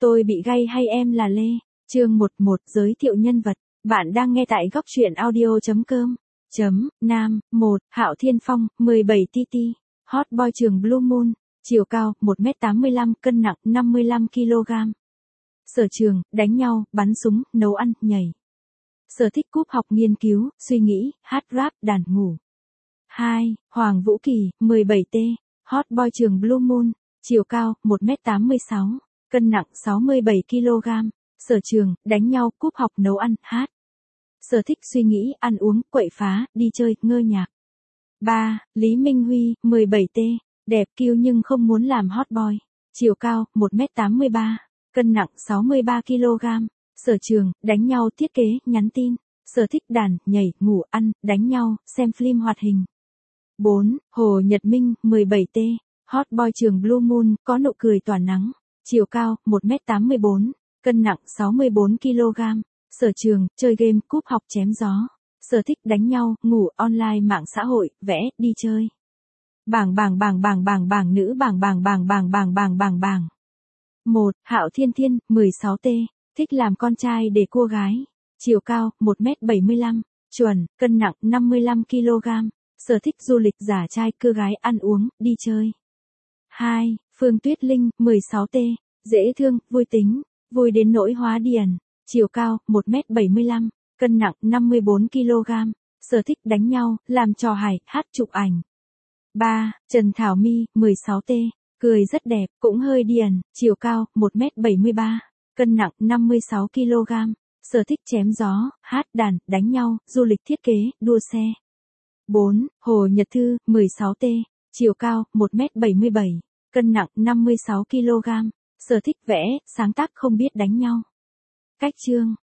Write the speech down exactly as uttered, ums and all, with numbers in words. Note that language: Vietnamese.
Tôi bị gay hay em là Lê? Chương mười một giới thiệu nhân vật. Bạn đang nghe tại góc truyện audio chấm com. Chấm, Nam, một, Hạo Thiên Phong, mười bảy ti ti. Hot boy trường Blue Moon. Chiều cao, một mét tám mươi lăm, cân nặng, năm mươi lăm ki lô gam. Sở trường, đánh nhau, bắn súng, nấu ăn, nhảy. Sở thích cúp học nghiên cứu, suy nghĩ, hát rap, đàn ngủ. hai. Hoàng Vũ Kỳ, mười bảy T. Hot boy trường Blue Moon. Chiều cao, một mét tám mươi sáu, cân nặng sáu mươi bảy ki lô gam. Sở trường, đánh nhau, cúp học, nấu ăn, hát. Sở thích suy nghĩ, ăn uống, quậy phá, đi chơi, ngơ nhạc. ba. Lý Minh Huy, mười bảy T. Đẹp kiêu nhưng không muốn làm hot boy. Chiều cao, một mét tám mươi ba, cân nặng sáu mươi ba ki lô gam. Sở trường, đánh nhau, thiết kế, nhắn tin. Sở thích đàn, nhảy, ngủ, ăn, đánh nhau, xem phim hoạt hình. bốn. Hồ Nhật Minh, mười bảy T. Hot boy trường Blue Moon, có nụ cười tỏa nắng. Chiều cao, một mét tám mươi bốn, cân nặng sáu mươi bốn ki lô gam. Sở trường, chơi game, cúp học, chém gió. Sở thích đánh nhau, ngủ, online, mạng xã hội, vẽ, đi chơi. Bảng bảng bảng bảng bảng bảng nữ bảng bảng bảng bảng bảng bảng bảng bảng. một. Hạo Thiên Thiên, mười sáu T. Thích làm con trai để cô gái. Chiều cao, một mét bảy mươi lăm, chuẩn, cân nặng năm mươi lăm ki lô gam. Sở thích du lịch, giả trai, cưa gái, ăn uống, đi chơi. hai. Phương Tuyết Linh, mười sáu T. Dễ thương, vui tính, vui đến nỗi hóa điền. Chiều cao, một mét bảy mươi lăm, cân nặng năm mươi bốn ki lô gam. Sở thích đánh nhau, làm trò hài, hát, chụp ảnh. ba. Trần Thảo My, mười sáu T. Cười rất đẹp, cũng hơi điền. Chiều cao, một mét bảy mươi ba, cân nặng năm mươi sáu ki lô gam. Sở thích chém gió, hát, đàn, đánh nhau, du lịch, thiết kế, đua xe. bốn. Hồ Nhật Thư, mười sáu T. Chiều cao, một mét bảy mươi bảy, cân nặng năm mươi sáu ki lô gam. Sở thích vẽ, sáng tác, không biết đánh nhau. Cách chương.